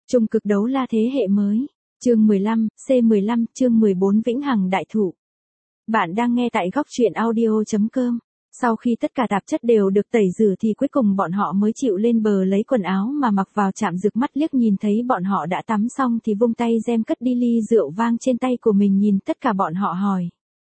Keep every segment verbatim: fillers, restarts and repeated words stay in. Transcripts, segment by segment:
Trung cực đấu la thế hệ mới. Chương mười lăm, C mười lăm, chương mười bốn Vĩnh Hằng Đại Thụ. Bạn đang nghe tại góc truyện audio chấm com. Sau khi tất cả tạp chất đều được tẩy rửa thì cuối cùng bọn họ mới chịu lên bờ lấy quần áo mà mặc vào. Chạm Dực mắt liếc nhìn thấy bọn họ đã tắm xong thì vung tay gem cất đi ly rượu vang trên tay của mình, nhìn tất cả bọn họ hỏi.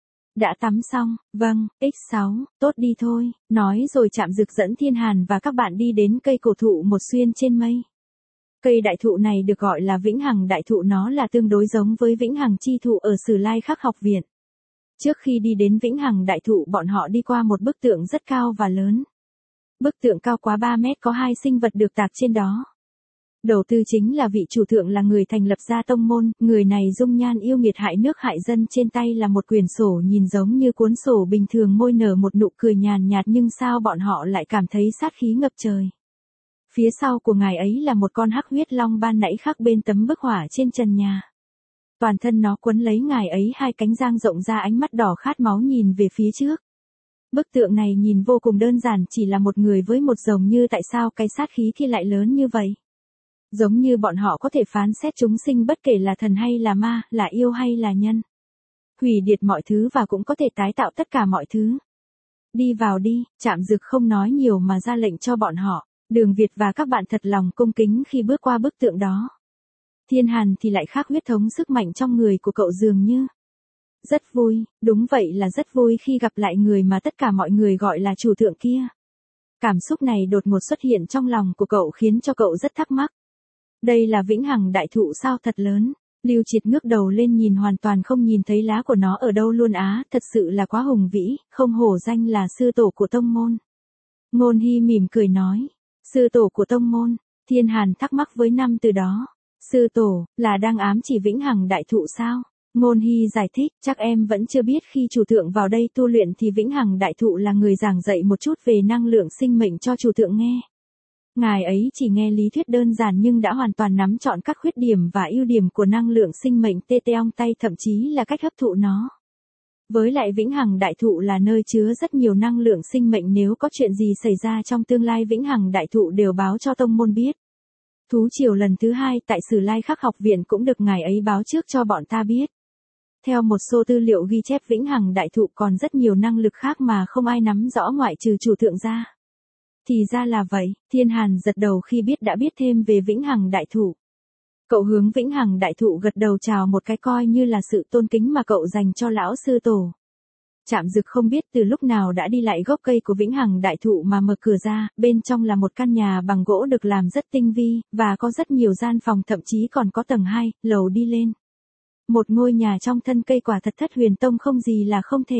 Đã tắm xong, vâng, nhân sáu, tốt đi thôi, nói rồi Chạm Dực dẫn Thiên Hàn và các bạn đi đến cây cổ thụ một xuyên trên mây. Cây đại thụ này được gọi là Vĩnh Hằng Đại Thụ, nó là tương đối giống với Vĩnh Hằng Chi Thụ ở Sử Lai Khắc học viện. Trước khi đi đến Vĩnh Hằng Đại Thụ, bọn họ đi qua một bức tượng rất cao và lớn. Bức tượng cao quá ba mét, có hai sinh vật được tạc trên đó. Đầu tư chính là vị chủ thượng, là người thành lập ra tông môn, người này dung nhan yêu nghiệt hại nước hại dân, trên tay là một quyển sổ nhìn giống như cuốn sổ bình thường, môi nở một nụ cười nhàn nhạt, nhưng sao bọn họ lại cảm thấy sát khí ngập trời. Phía sau của ngài ấy là một con hắc huyết long ban nãy khắc bên tấm bức họa trên trần nhà. Toàn thân nó quấn lấy ngài ấy, hai cánh dang rộng ra, ánh mắt đỏ khát máu nhìn về phía trước. Bức tượng này nhìn vô cùng đơn giản, chỉ là một người với một rồng, như tại sao cái sát khí kia lại lớn như vậy? Giống như bọn họ có thể phán xét chúng sinh bất kể là thần hay là ma, là yêu hay là nhân. Hủy diệt mọi thứ và cũng có thể tái tạo tất cả mọi thứ. Đi vào đi, Chạm Dực không nói nhiều mà ra lệnh cho bọn họ. Đường Việt và các bạn thật lòng cung kính khi bước qua bức tượng đó. Thiên Hàn thì lại khác, huyết thống sức mạnh trong người của cậu dường như rất vui, đúng vậy là rất vui khi gặp lại người mà tất cả mọi người gọi là chủ thượng kia. Cảm xúc này đột ngột xuất hiện trong lòng của cậu khiến cho cậu rất thắc mắc. Đây là Vĩnh Hằng Đại Thụ sao, thật lớn. Lưu Triệt ngước đầu lên nhìn, hoàn toàn không nhìn thấy lá của nó ở đâu luôn á, thật sự là quá hùng vĩ, không hổ danh là sư tổ của tông môn. Ngôn Hy mỉm cười nói. Sư tổ của tông môn. Thiên Hàn thắc mắc với năm từ đó. Sư tổ, là đang ám chỉ Vĩnh Hằng Đại Thụ sao? Ngôn Hy giải thích, chắc em vẫn chưa biết, khi chủ thượng vào đây tu luyện thì Vĩnh Hằng Đại Thụ là người giảng dạy một chút về năng lượng sinh mệnh cho chủ thượng nghe. Ngài ấy chỉ nghe lý thuyết đơn giản nhưng đã hoàn toàn nắm trọn các khuyết điểm và ưu điểm của năng lượng sinh mệnh tê teong tay, thậm chí là cách hấp thụ nó. Với lại Vĩnh Hằng Đại Thụ là nơi chứa rất nhiều năng lượng sinh mệnh, nếu có chuyện gì xảy ra trong tương lai Vĩnh Hằng Đại Thụ đều báo cho tông môn biết. Thú triều lần thứ hai tại Sử Lai Khắc học viện cũng được ngài ấy báo trước cho bọn ta biết. Theo một số tư liệu ghi chép, Vĩnh Hằng Đại Thụ còn rất nhiều năng lực khác mà không ai nắm rõ ngoại trừ chủ thượng ra. Thì ra là vậy, Thiên Hàn giật đầu khi biết đã biết thêm về Vĩnh Hằng Đại Thụ. Cậu hướng Vĩnh Hằng Đại Thụ gật đầu chào một cái, coi như là sự tôn kính mà cậu dành cho lão sư tổ. Chạm Dực không biết từ lúc nào đã đi lại gốc cây của Vĩnh Hằng Đại Thụ mà mở cửa ra, bên trong là một căn nhà bằng gỗ được làm rất tinh vi, và có rất nhiều gian phòng, thậm chí còn có tầng hai, lầu đi lên. Một ngôi nhà trong thân cây, quả thật thất huyền tông không gì là không thể.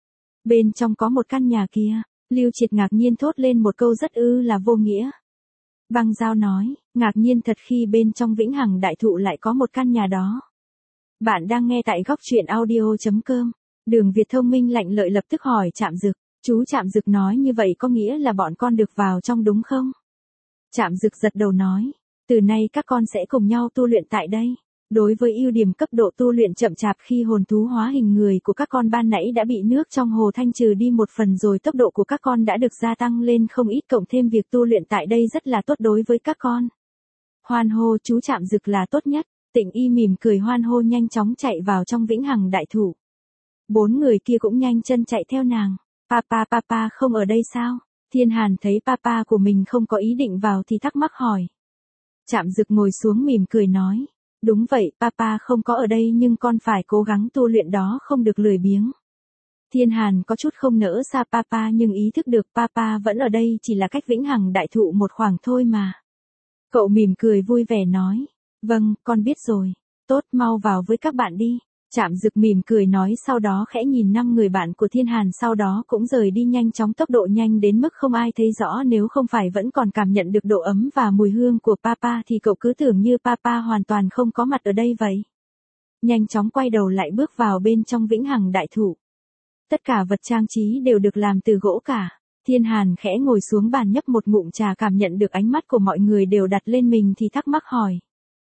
Bên trong có một căn nhà kia, Lưu Triệt ngạc nhiên thốt lên một câu rất ư là vô nghĩa. Băng Giao nói, ngạc nhiên thật khi bên trong Vĩnh Hằng Đại Thụ lại có một căn nhà đó. Bạn đang nghe tại góc truyện audio chấm com. Đường Việt thông minh lạnh lợi lập tức hỏi Chạm Dực. Chú Chạm Dực nói như vậy có nghĩa là bọn con được vào trong đúng không? Chạm Dực giật đầu nói, từ nay các con sẽ cùng nhau tu luyện tại đây. Đối với ưu điểm cấp độ tu luyện chậm chạp khi hồn thú hóa hình người của các con ban nãy đã bị nước trong hồ thanh trừ đi một phần rồi, tốc độ của các con đã được gia tăng lên không ít, cộng thêm việc tu luyện tại đây rất là tốt đối với các con. Hoan hô, chú Chạm Dực là tốt nhất. Tịnh Y mỉm cười hoan hô, nhanh chóng chạy vào trong Vĩnh Hằng Đại Thụ. Bốn người kia cũng nhanh chân chạy theo nàng. Papa papa không ở đây sao? Thiên Hàn thấy papa của mình không có ý định vào thì thắc mắc hỏi. Chạm Dực ngồi xuống mỉm cười nói. Đúng vậy, papa không có ở đây nhưng con phải cố gắng tu luyện đó, không được lười biếng. Thiên Hàn có chút không nỡ xa papa nhưng ý thức được papa vẫn ở đây, chỉ là cách Vĩnh Hằng Đại Thụ một khoảng thôi mà. Cậu mỉm cười vui vẻ nói. Vâng, con biết rồi. Tốt, mau vào với các bạn đi. Chạm Dực mỉm cười nói, sau đó khẽ nhìn năm người bạn của Thiên Hàn, sau đó cũng rời đi nhanh chóng, tốc độ nhanh đến mức không ai thấy rõ, nếu không phải vẫn còn cảm nhận được độ ấm và mùi hương của papa thì cậu cứ tưởng như papa hoàn toàn không có mặt ở đây vậy. Nhanh chóng quay đầu lại bước vào bên trong Vĩnh Hằng Đại Thụ. Tất cả vật trang trí đều được làm từ gỗ cả. Thiên Hàn khẽ ngồi xuống bàn nhấp một ngụm trà, cảm nhận được ánh mắt của mọi người đều đặt lên mình thì thắc mắc hỏi.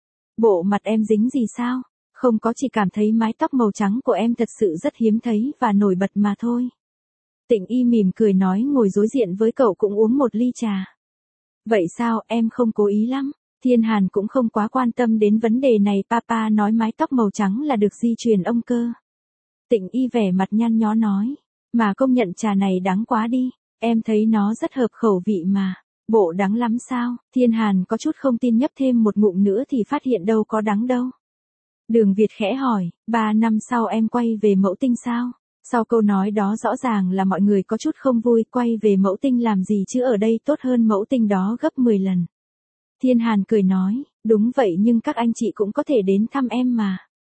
Bộ mặt em dính gì sao? Không có, chỉ cảm thấy mái tóc màu trắng của em thật sự rất hiếm thấy và nổi bật mà thôi. Tịnh Y mỉm cười nói, ngồi đối diện với cậu cũng uống một ly trà. Vậy sao, em không cố ý lắm? Thiên Hàn cũng không quá quan tâm đến vấn đề này, papa nói mái tóc màu trắng là được di truyền ông cơ. Tịnh Y vẻ mặt nhăn nhó nói, mà công nhận trà này đắng quá đi, em thấy nó rất hợp khẩu vị mà. Bộ đắng lắm sao? Thiên Hàn có chút không tin, nhấp thêm một ngụm nữa thì phát hiện đâu có đắng đâu. Đường Việt khẽ hỏi, ba năm sau em quay về Mẫu Tinh sao? Sau câu nói đó rõ ràng là mọi người có chút không vui, quay về Mẫu Tinh làm gì chứ, ở đây tốt hơn Mẫu Tinh đó gấp mười lần. Thiên Hàn cười nói, đúng vậy nhưng các anh chị cũng có thể đến thăm em mà.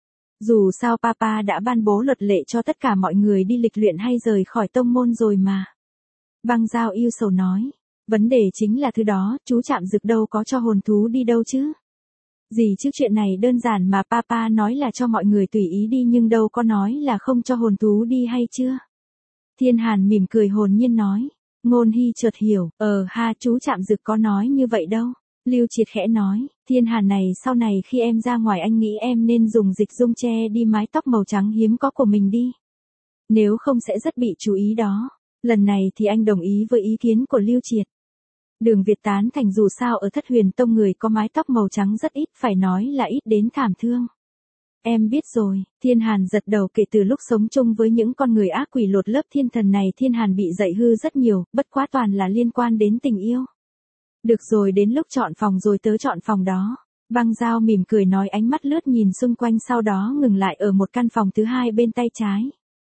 Dù sao papa đã ban bố luật lệ cho tất cả mọi người đi lịch luyện hay rời khỏi tông môn rồi mà. Băng Giao yêu sầu nói, vấn đề chính là thứ đó, chú Trạm Dực đâu có cho hồn thú đi đâu chứ. Gì chứ, chuyện này đơn giản mà, papa nói là cho mọi người tùy ý đi nhưng đâu có nói là không cho hồn thú đi hay chưa. Thiên Hàn mỉm cười hồn nhiên nói, Ngôn Hy chợt hiểu, ờ ha, chú Trạm Dực có nói như vậy đâu. Lưu Triệt khẽ nói, Thiên Hàn này sau này khi em ra ngoài anh nghĩ em nên dùng dịch dung che đi mái tóc màu trắng hiếm có của mình đi. Nếu không sẽ rất bị chú ý đó. Lần này thì anh đồng ý với ý kiến của Lưu Triệt. Đường Việt tán thành, dù sao ở Thất Huyền Tông người có mái tóc màu trắng rất ít, phải nói là ít đến thảm thương. Em biết rồi, Thiên Hàn giật đầu, kể từ lúc sống chung với những con người ác quỷ lột lớp thiên thần này Thiên Hàn bị dạy hư rất nhiều, bất quá toàn là liên quan đến tình yêu. Được rồi, đến lúc chọn phòng rồi tớ chọn phòng đó. Băng Giao mỉm cười nói, ánh mắt lướt nhìn xung quanh sau đó ngừng lại ở một căn phòng thứ hai bên tay trái.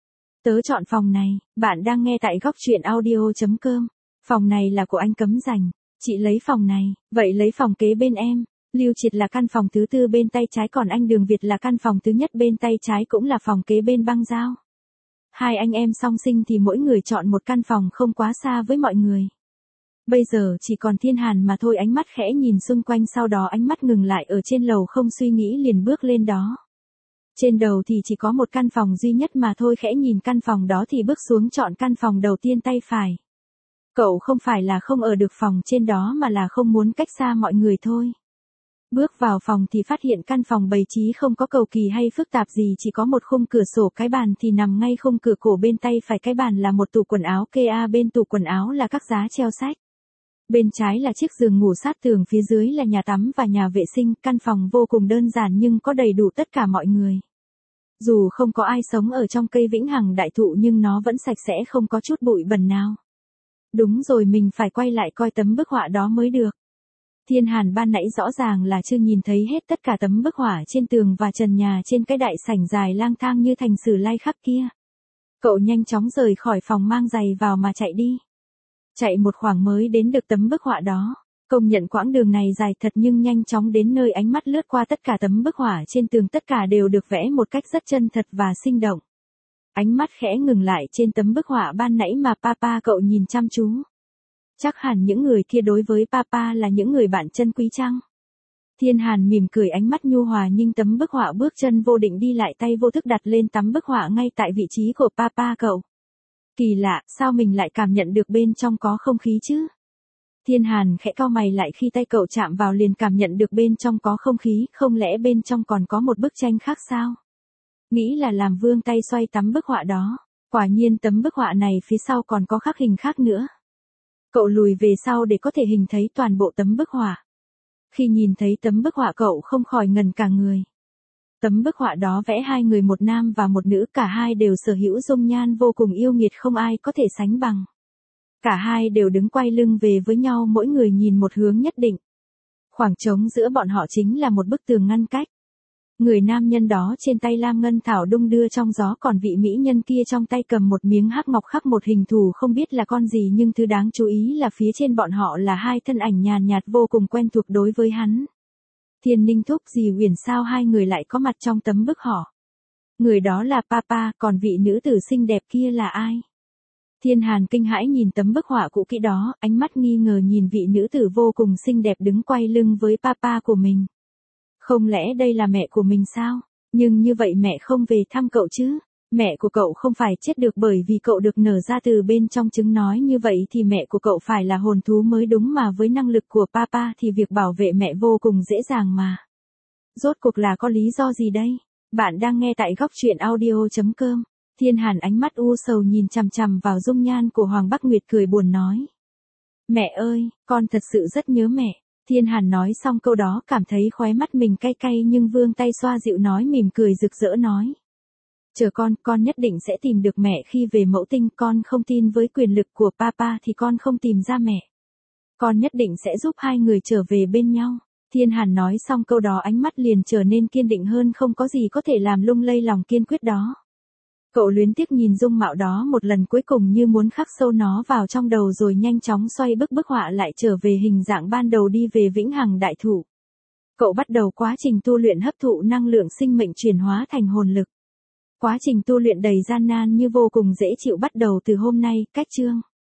Tớ chọn phòng này, bạn đang nghe tại góc truyện audio chấm com. Phòng này là của anh Cấm Dành. Chị lấy phòng này, vậy lấy phòng kế bên em. Lưu Triệt là căn phòng thứ tư bên tay trái, còn anh Đường Việt là căn phòng thứ nhất bên tay trái, cũng là phòng kế bên Băng Giao. Hai anh em song sinh thì mỗi người chọn một căn phòng không quá xa với mọi người. Bây giờ chỉ còn Thiên Hàn mà thôi, ánh mắt khẽ nhìn xung quanh sau đó ánh mắt ngừng lại ở trên lầu, không suy nghĩ liền bước lên đó. Trên đầu thì chỉ có một căn phòng duy nhất mà thôi, khẽ nhìn căn phòng đó thì bước xuống chọn căn phòng đầu tiên tay phải. Cậu không phải là không ở được phòng trên đó mà là không muốn cách xa mọi người thôi. Bước vào phòng thì phát hiện căn phòng bày trí không có cầu kỳ hay phức tạp gì, chỉ có một khung cửa sổ, cái bàn thì nằm ngay khung cửa cổ bên tay phải cái bàn là một tủ quần áo kê a, bên tủ quần áo là các giá treo sách. Bên trái là chiếc giường ngủ sát tường, phía dưới là nhà tắm và nhà vệ sinh, căn phòng vô cùng đơn giản nhưng có đầy đủ tất cả mọi người. Dù không có ai sống ở trong cây vĩnh hằng đại thụ nhưng nó vẫn sạch sẽ, không có chút bụi bẩn nào. Đúng rồi, mình phải quay lại coi tấm bức họa đó mới được. Thiên Hàn ban nãy rõ ràng là chưa nhìn thấy hết tất cả tấm bức họa trên tường và trần nhà trên cái đại sảnh dài lang thang như thành sử lai khắc kia. Cậu nhanh chóng rời khỏi phòng, mang giày vào mà chạy đi. Chạy một khoảng mới đến được tấm bức họa đó. Công nhận quãng đường này dài thật nhưng nhanh chóng đến nơi, ánh mắt lướt qua tất cả tấm bức họa trên tường, tất cả đều được vẽ một cách rất chân thật và sinh động. Ánh mắt khẽ ngừng lại trên tấm bức họa ban nãy mà papa cậu nhìn chăm chú. Chắc hẳn những người kia đối với papa là những người bạn chân quý chăng? Thiên Hàn mỉm cười, ánh mắt nhu hòa nhưng tấm bức họa, bước chân vô định đi lại, tay vô thức đặt lên tấm bức họa ngay tại vị trí của papa cậu. Kỳ lạ, sao mình lại cảm nhận được bên trong có không khí chứ? Thiên Hàn khẽ cau mày lại, khi tay cậu chạm vào liền cảm nhận được bên trong có không khí, không lẽ bên trong còn có một bức tranh khác sao? Nghĩ là làm, vươn tay xoay tấm bức họa đó. Quả nhiên tấm bức họa này phía sau còn có khắc hình khác nữa. Cậu lùi về sau để có thể hình thấy toàn bộ tấm bức họa. Khi nhìn thấy tấm bức họa cậu không khỏi ngần cả người. Tấm bức họa đó vẽ hai người, một nam và một nữ, cả hai đều sở hữu dung nhan vô cùng yêu nghiệt, không ai có thể sánh bằng. Cả hai đều đứng quay lưng về với nhau, mỗi người nhìn một hướng nhất định. Khoảng trống giữa bọn họ chính là một bức tường ngăn cách. Người nam nhân đó trên tay lam ngân thảo đung đưa trong gió, còn vị mỹ nhân kia trong tay cầm một miếng hắc ngọc khắc một hình thù không biết là con gì, nhưng thứ đáng chú ý là phía trên bọn họ là hai thân ảnh nhàn nhạt vô cùng quen thuộc đối với hắn. Thiên Ninh Thúc, Dì Huyền, sao hai người lại có mặt trong tấm bức họa? Người đó là papa, còn vị nữ tử xinh đẹp kia là ai? Thiên Hàn kinh hãi nhìn tấm bức họa cũ kỹ đó, ánh mắt nghi ngờ nhìn vị nữ tử vô cùng xinh đẹp đứng quay lưng với papa của mình. Không lẽ đây là mẹ của mình sao? Nhưng như vậy mẹ không về thăm cậu chứ? Mẹ của cậu không phải chết được bởi vì cậu được nở ra từ bên trong trứng, nói như vậy thì mẹ của cậu phải là hồn thú mới đúng, mà với năng lực của papa thì việc bảo vệ mẹ vô cùng dễ dàng mà. Rốt cuộc là có lý do gì đây? Bạn đang nghe tại góc truyện audio chấm com. Thiên Hàn ánh mắt u sầu nhìn chằm chằm vào dung nhan của Hoàng Bắc Nguyệt, cười buồn nói. Mẹ ơi, con thật sự rất nhớ mẹ. Thiên Hàn nói xong câu đó cảm thấy khóe mắt mình cay cay nhưng vương tay xoa dịu nói mỉm cười rực rỡ nói. Chờ con, con nhất định sẽ tìm được mẹ khi về mẫu tinh, con không tin với quyền lực của papa thì con không tìm ra mẹ. Con nhất định sẽ giúp hai người trở về bên nhau. Thiên Hàn nói xong câu đó ánh mắt liền trở nên kiên định hơn, không có gì có thể làm lung lay lòng kiên quyết đó. Cậu luyến tiếc nhìn dung mạo đó một lần cuối cùng như muốn khắc sâu nó vào trong đầu rồi nhanh chóng xoay bức bức họa lại trở về hình dạng ban đầu đi về vĩnh hằng đại thụ. Cậu bắt đầu quá trình tu luyện hấp thụ năng lượng sinh mệnh chuyển hóa thành hồn lực. Quá trình tu luyện đầy gian nan như vô cùng dễ chịu bắt đầu từ hôm nay, cách chương.